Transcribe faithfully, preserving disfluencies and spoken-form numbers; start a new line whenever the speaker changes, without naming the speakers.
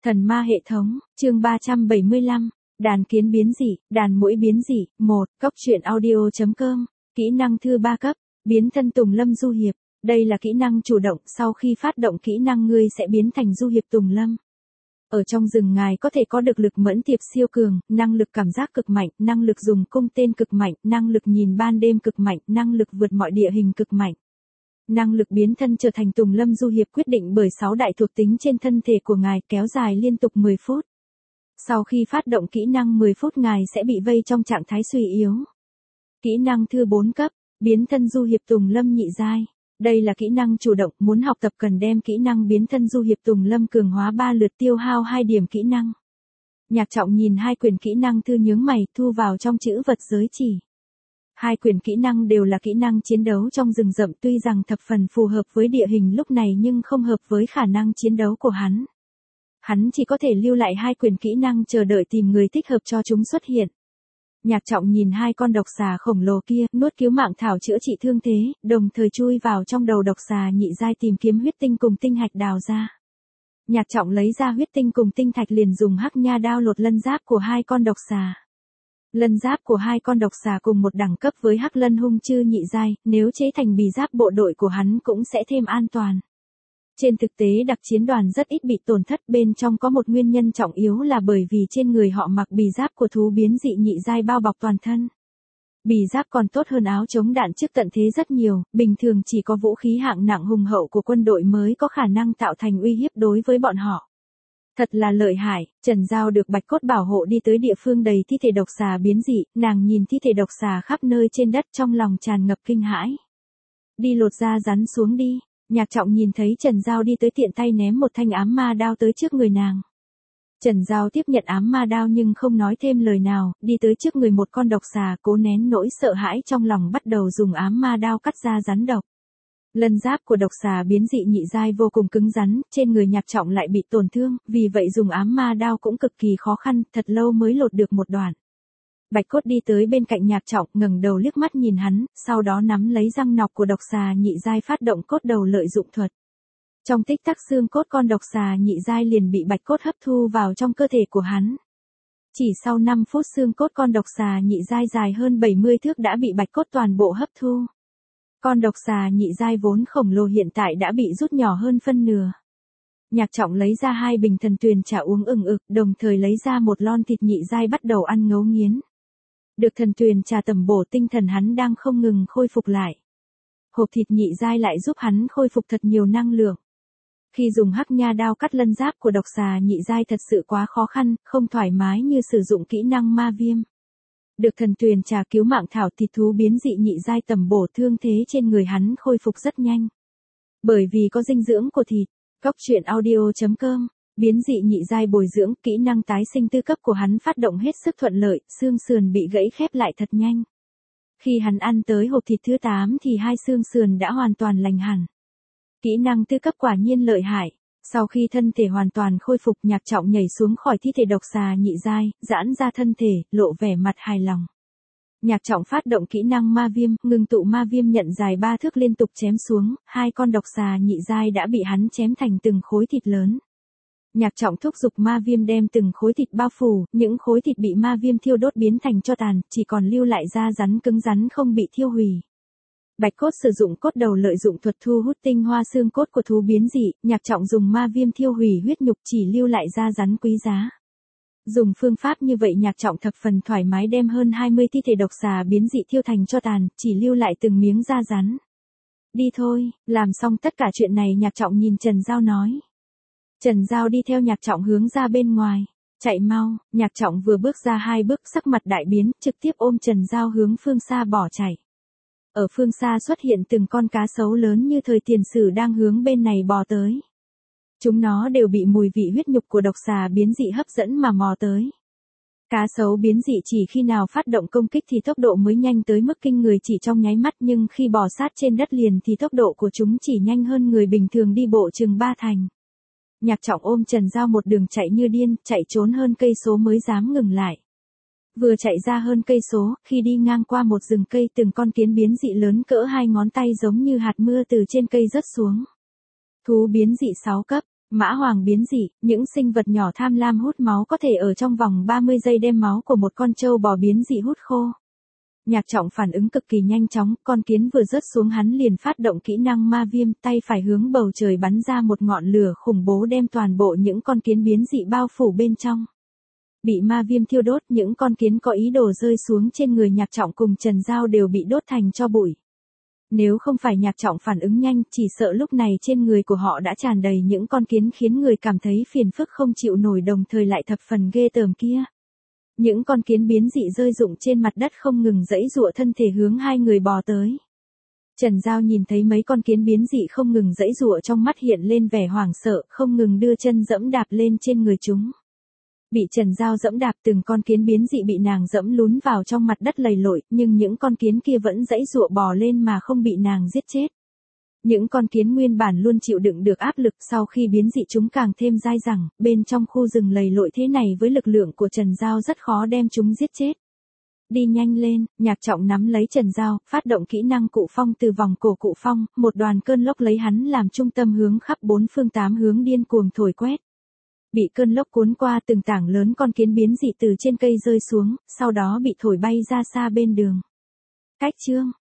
Thần ma hệ thống, chương ba trăm bảy mươi lăm, đàn kiến biến dị, đàn muỗi biến dị, một, cốc truyện audio.com, kỹ năng thư ba cấp, biến thân Tùng Lâm Du Hiệp. Đây là kỹ năng chủ động, sau khi phát động kỹ năng ngươi sẽ biến thành Du Hiệp Tùng Lâm. Ở trong rừng ngài có thể có được lực mẫn tiệp siêu cường, năng lực cảm giác cực mạnh, năng lực dùng cung tên cực mạnh, năng lực nhìn ban đêm cực mạnh, năng lực vượt mọi địa hình cực mạnh. Năng lực biến thân trở thành Tùng Lâm Du Hiệp quyết định bởi sáu đại thuộc tính trên thân thể của ngài, kéo dài liên tục mười phút. Sau khi phát động kỹ năng mười phút ngài sẽ bị vây trong trạng thái suy yếu. Kỹ năng thư bốn cấp, biến thân Du Hiệp Tùng Lâm nhị giai. Đây là kỹ năng chủ động, muốn học tập cần đem kỹ năng biến thân Du Hiệp Tùng Lâm cường hóa ba lượt tiêu hao hai điểm kỹ năng. Nhạc Trọng nhìn hai quyển kỹ năng thư nhướng mày, thu vào trong chữ vật giới chỉ. Hai quyển kỹ năng đều là kỹ năng chiến đấu trong rừng rậm, tuy rằng thập phần phù hợp với địa hình lúc này nhưng không hợp với khả năng chiến đấu của hắn. Hắn chỉ có thể lưu lại hai quyển kỹ năng chờ đợi tìm người thích hợp cho chúng xuất hiện. Nhạc Trọng nhìn hai con độc xà khổng lồ kia, nuốt cứu mạng thảo chữa trị thương thế, đồng thời chui vào trong đầu độc xà nhị giai tìm kiếm huyết tinh cùng tinh hạch đào ra. Nhạc Trọng lấy ra huyết tinh cùng tinh thạch liền dùng hắc nha đao lột lân giáp của hai con độc xà. Lân giáp của hai con độc xà cùng một đẳng cấp với hắc lân hung chư nhị giai, nếu chế thành bì giáp bộ đội của hắn cũng sẽ thêm an toàn. Trên thực tế đặc chiến đoàn rất ít bị tổn thất, bên trong có một nguyên nhân trọng yếu là bởi vì trên người họ mặc bì giáp của thú biến dị nhị giai bao bọc toàn thân. Bì giáp còn tốt hơn áo chống đạn trước tận thế rất nhiều, bình thường chỉ có vũ khí hạng nặng hùng hậu của quân đội mới có khả năng tạo thành uy hiếp đối với bọn họ. Thật là lợi hại, Trần Giao được Bạch Cốt bảo hộ đi tới địa phương đầy thi thể độc xà biến dị, nàng nhìn thi thể độc xà khắp nơi trên đất trong lòng tràn ngập kinh hãi. Đi lột da rắn xuống đi. Nhạc Trọng nhìn thấy Trần Giao đi tới tiện tay ném một thanh ám ma đao tới trước người nàng. Trần Giao tiếp nhận ám ma đao nhưng không nói thêm lời nào, đi tới trước người một con độc xà, cố nén nỗi sợ hãi trong lòng bắt đầu dùng ám ma đao cắt ra rắn độc. Lân giáp của độc xà biến dị nhị giai vô cùng cứng rắn, trên người Nhạc Trọng lại bị tổn thương, vì vậy dùng ám ma đao cũng cực kỳ khó khăn, thật lâu mới lột được một đoạn. Bạch Cốt đi tới bên cạnh Nhạc Trọng, ngẩng đầu liếc mắt nhìn hắn, sau đó nắm lấy răng nọc của độc xà nhị giai phát động cốt đầu lợi dụng thuật. Trong tích tắc xương cốt con độc xà nhị giai liền bị Bạch Cốt hấp thu vào trong cơ thể của hắn. Chỉ sau năm phút xương cốt con độc xà nhị giai dài hơn bảy mươi thước đã bị Bạch Cốt toàn bộ hấp thu. Con độc xà nhị giai vốn khổng lồ hiện tại đã bị rút nhỏ hơn phân nửa. Nhạc Trọng lấy ra hai bình thần tuyền trà uống ừng ực, đồng thời lấy ra một lon thịt nhị giai bắt đầu ăn ngấu nghiến. Được thần tuyền trà tầm bổ tinh thần hắn đang không ngừng khôi phục lại. Hộp thịt nhị giai lại giúp hắn khôi phục thật nhiều năng lượng. Khi dùng hắc nha đao cắt lân giáp của độc xà nhị giai thật sự quá khó khăn, không thoải mái như sử dụng kỹ năng ma viêm. Được thần tuyền trà cứu mạng thảo thịt thú biến dị nhị giai tầm bổ thương thế trên người hắn khôi phục rất nhanh. Bởi vì có dinh dưỡng của thịt, cốc truyện audio.com. Biến dị nhị giai bồi dưỡng, kỹ năng tái sinh tư cấp của hắn phát động hết sức thuận lợi, xương sườn bị gãy khép lại thật nhanh. Khi hắn ăn tới hộp thịt thứ tám thì hai xương sườn đã hoàn toàn lành hẳn. Kỹ năng tư cấp quả nhiên lợi hại. Sau khi thân thể hoàn toàn khôi phục, Nhạc Trọng nhảy xuống khỏi thi thể độc xà nhị giai, giãn ra thân thể, lộ vẻ mặt hài lòng. Nhạc Trọng phát động kỹ năng ma viêm, ngừng tụ ma viêm nhận dài ba thước liên tục chém xuống, hai con độc xà nhị giai đã bị hắn chém thành từng khối thịt lớn. Nhạc Trọng thúc giục ma viêm đem từng khối thịt bao phủ, những khối thịt bị ma viêm thiêu đốt biến thành tro tàn, chỉ còn lưu lại da rắn cứng rắn không bị thiêu hủy. Bạch Cốt sử dụng cốt đầu lợi dụng thuật thu hút tinh hoa xương cốt của thú biến dị, Nhạc Trọng dùng ma viêm thiêu hủy huyết nhục chỉ lưu lại da rắn quý giá. Dùng phương pháp như vậy Nhạc Trọng thập phần thoải mái đem hơn hai mươi thi thể độc xà biến dị thiêu thành tro tàn, chỉ lưu lại từng miếng da rắn. Đi thôi, làm xong tất cả chuyện này Nhạc Trọng nhìn Trần Giao nói. Trần Giao đi theo Nhạc Trọng hướng ra bên ngoài. Chạy mau, Nhạc Trọng vừa bước ra hai bước sắc mặt đại biến, trực tiếp ôm Trần Giao hướng phương xa bỏ chạy. Ở phương xa xuất hiện từng con cá sấu lớn như thời tiền sử đang hướng bên này bò tới. Chúng nó đều bị mùi vị huyết nhục của độc xà biến dị hấp dẫn mà mò tới. Cá sấu biến dị chỉ khi nào phát động công kích thì tốc độ mới nhanh tới mức kinh người chỉ trong nháy mắt, nhưng khi bò sát trên đất liền thì tốc độ của chúng chỉ nhanh hơn người bình thường đi bộ chừng ba thành. Nhạc Trọng ôm Trần Giao một đường chạy như điên, chạy trốn hơn cây số mới dám ngừng lại. Vừa chạy ra hơn cây số, khi đi ngang qua một rừng cây từng con kiến biến dị lớn cỡ hai ngón tay giống như hạt mưa từ trên cây rớt xuống. Thú biến dị sáu cấp, Mã hoàng biến dị, những sinh vật nhỏ tham lam hút máu có thể ở trong vòng ba mươi giây đem máu của một con trâu bò biến dị hút khô. Nhạc Trọng phản ứng cực kỳ nhanh chóng, con kiến vừa rớt xuống hắn liền phát động kỹ năng ma viêm, tay phải hướng bầu trời bắn ra một ngọn lửa khủng bố đem toàn bộ những con kiến biến dị bao phủ bên trong. Bị ma viêm thiêu đốt, những con kiến có ý đồ rơi xuống trên người Nhạc Trọng cùng Trần Giao đều bị đốt thành tro bụi. Nếu không phải Nhạc Trọng phản ứng nhanh, chỉ sợ lúc này trên người của họ đã tràn đầy những con kiến khiến người cảm thấy phiền phức không chịu nổi, đồng thời lại thập phần ghê tởm kia. Những con kiến biến dị rơi rụng trên mặt đất không ngừng giãy giụa thân thể hướng hai người bò tới. Trần Giao nhìn thấy mấy con kiến biến dị không ngừng giãy giụa, trong mắt hiện lên vẻ hoảng sợ, không ngừng đưa chân dẫm đạp lên trên người chúng. Bị Trần Giao dẫm đạp, từng con kiến biến dị bị nàng dẫm lún vào trong mặt đất lầy lội, nhưng những con kiến kia vẫn giãy giụa bò lên mà không bị nàng giết chết. Những con kiến nguyên bản luôn chịu đựng được áp lực, sau khi biến dị chúng càng thêm dai dẳng, bên trong khu rừng lầy lội thế này với lực lượng của Trần Giao rất khó đem chúng giết chết. Đi nhanh lên, Nhạc Trọng nắm lấy Trần Giao, phát động kỹ năng cụ phong từ vòng cổ cụ phong, một đoàn cơn lốc lấy hắn làm trung tâm hướng khắp bốn phương tám hướng điên cuồng thổi quét. Bị cơn lốc cuốn qua, từng tảng lớn con kiến biến dị từ trên cây rơi xuống, sau đó bị thổi bay ra xa bên đường. Cách chương